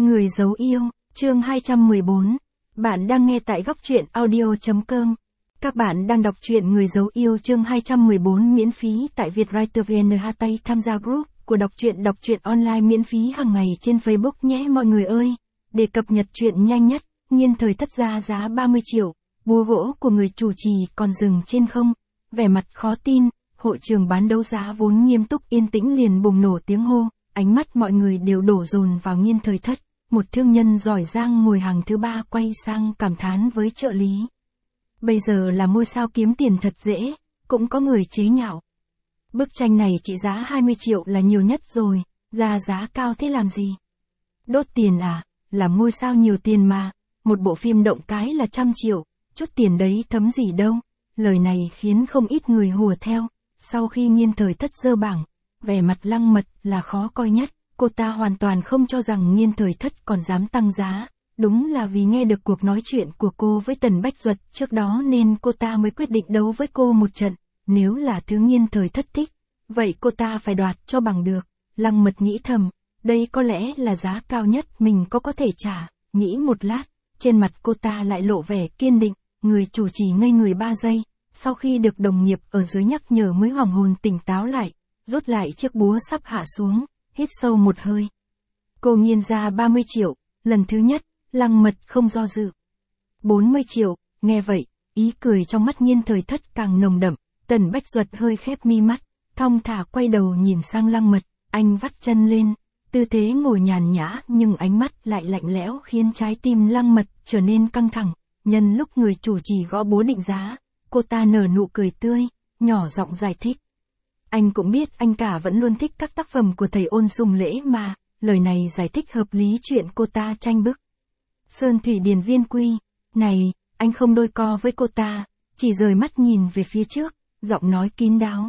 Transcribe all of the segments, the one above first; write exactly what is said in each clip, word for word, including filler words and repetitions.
Người giấu yêu, chương hai trăm mười bốn. Bạn đang nghe tại góc truyện audio chấm com. Các bạn đang đọc truyện Người giấu yêu chương hai trăm mười bốn miễn phí tại Vietwriter vê en. Hatay tham gia group của đọc truyện đọc truyện online miễn phí hàng ngày trên Facebook nhé mọi người ơi. Để cập nhật truyện nhanh nhất, Nghiên Thời Thất ra giá ba mươi triệu, búa gỗ của người chủ trì còn dừng trên không. Vẻ mặt khó tin, hội trường bán đấu giá vốn nghiêm túc yên tĩnh liền bùng nổ tiếng hô, ánh mắt mọi người đều đổ dồn vào Nghiên Thời Thất. Một thương nhân giỏi giang ngồi hàng thứ ba quay sang cảm thán với trợ lý. Bây giờ là ngôi sao kiếm tiền thật dễ, cũng có người chế nhạo. Bức tranh này trị giá hai mươi triệu là nhiều nhất rồi, ra giá cao thế làm gì? Đốt tiền à, làm ngôi sao nhiều tiền mà, một bộ phim động cái là trăm triệu, chút tiền đấy thấm gì đâu. Lời này khiến không ít người hùa theo. Sau khi Nghiên Thời Thất dơ bảng, vẻ mặt Lăng Mật là khó coi nhất. Cô ta hoàn toàn không cho rằng Nghiên Thời Thất còn dám tăng giá. Đúng là vì nghe được cuộc nói chuyện của cô với Tần Bách Duật trước đó nên cô ta mới quyết định đấu với cô một trận. Nếu là thứ Nghiên Thời Thất thích, vậy cô ta phải đoạt cho bằng được. Lăng Mật nghĩ thầm, đây có lẽ là giá cao nhất mình có có thể trả. Nghĩ một lát, trên mặt cô ta lại lộ vẻ kiên định. Người chủ trì ngây người ba giây, sau khi được đồng nghiệp ở dưới nhắc nhở mới hoàng hồn tỉnh táo lại, rút lại chiếc búa sắp hạ xuống, hít sâu một hơi. Cô Nghiên ra ba mươi triệu, lần thứ nhất, Lăng Mật không do dự. bốn mươi triệu, nghe vậy, ý cười trong mắt Nghiên Thời Thất càng nồng đậm. Tần Bách Duật hơi khép mi mắt, thong thả quay đầu nhìn sang Lăng Mật, anh vắt chân lên, tư thế ngồi nhàn nhã nhưng ánh mắt lại lạnh lẽo khiến trái tim Lăng Mật trở nên căng thẳng. Nhân lúc người chủ trì gõ búa định giá, cô ta nở nụ cười tươi, nhỏ giọng giải thích. Anh cũng biết anh cả vẫn luôn thích các tác phẩm của thầy Ôn Sùng Lễ mà, lời này giải thích hợp lý chuyện cô ta tranh bức. Sơn Thủy Điền Viên Quy, này, anh không đôi co với cô ta, chỉ rời mắt nhìn về phía trước, giọng nói kín đáo.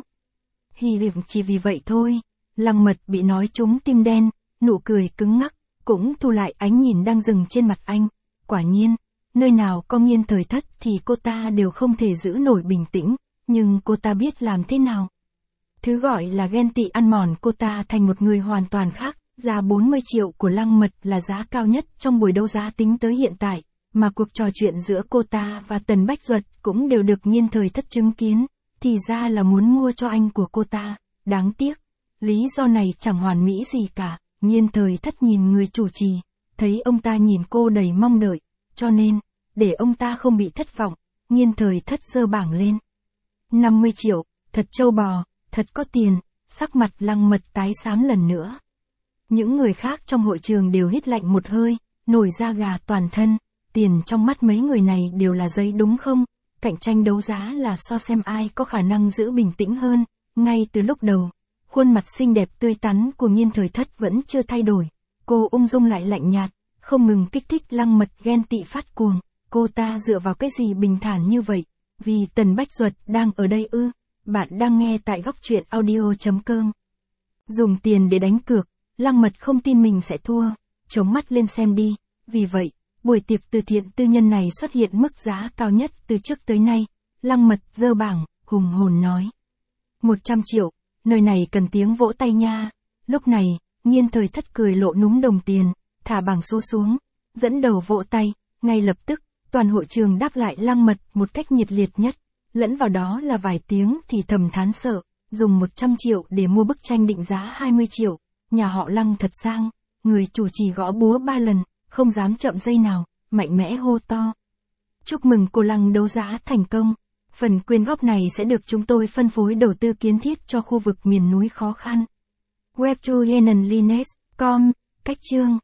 Hi việc chỉ vì vậy thôi. Lăng Mật bị nói trúng tim đen, nụ cười cứng ngắc, cũng thu lại ánh nhìn đang dừng trên mặt anh. Quả nhiên, nơi nào có Nghiên Thời Thất thì cô ta đều không thể giữ nổi bình tĩnh, nhưng cô ta biết làm thế nào. Thứ gọi là ghen tị ăn mòn cô ta thành một người hoàn toàn khác. Giá bốn mươi triệu của Lăng Mật là giá cao nhất trong buổi đấu giá tính tới hiện tại, mà cuộc trò chuyện giữa cô ta và Tần Bách Duật cũng đều được Nghiên Thời Thất chứng kiến, thì ra là muốn mua cho anh của cô ta. Đáng tiếc, lý do này chẳng hoàn mỹ gì cả. Nghiên Thời Thất nhìn người chủ trì, thấy ông ta nhìn cô đầy mong đợi, cho nên, để ông ta không bị thất vọng, Nghiên Thời Thất giơ bảng lên. năm mươi triệu, thật trâu bò, thật có tiền. Sắc mặt Lăng Mật tái xám lần nữa. Những người khác trong hội trường đều hít lạnh một hơi, nổi da gà toàn thân. Tiền trong mắt mấy người này đều là giấy đúng không? Cạnh tranh đấu giá là so xem ai có khả năng giữ bình tĩnh hơn. Ngay từ lúc đầu, khuôn mặt xinh đẹp tươi tắn của Nghiên Thời Thất vẫn chưa thay đổi. Cô ung dung lại lạnh nhạt, không ngừng kích thích Lăng Mật ghen tị phát cuồng. Cô ta dựa vào cái gì bình thản như vậy? Vì Tần Bách Duật đang ở đây ư? Bạn đang nghe tại góc truyện audio chấm com. Dùng tiền để đánh cược, Lăng Mật không tin mình sẽ thua, chống mắt lên xem đi. Vì vậy, buổi tiệc từ thiện tư nhân này xuất hiện mức giá cao nhất từ trước tới nay. Lăng Mật giơ bảng, hùng hồn nói. một trăm triệu, nơi này cần tiếng vỗ tay nha. Lúc này, Nghiên Thời Thất cười lộ núm đồng tiền, thả bảng số xuống, dẫn đầu vỗ tay. Ngay lập tức, toàn hội trường đáp lại Lăng Mật một cách nhiệt liệt nhất. Lẫn vào đó là vài tiếng thì thầm thán sợ, dùng một trăm triệu để mua bức tranh định giá hai mươi triệu. Nhà họ Lăng thật sang. Người chủ trì gõ búa ba lần, không dám chậm giây nào, mạnh mẽ hô to. Chúc mừng cô Lăng đấu giá thành công. Phần quyên góp này sẽ được chúng tôi phân phối đầu tư kiến thiết cho khu vực miền núi khó khăn. Web to Yenan Lines chấm com, cách chương.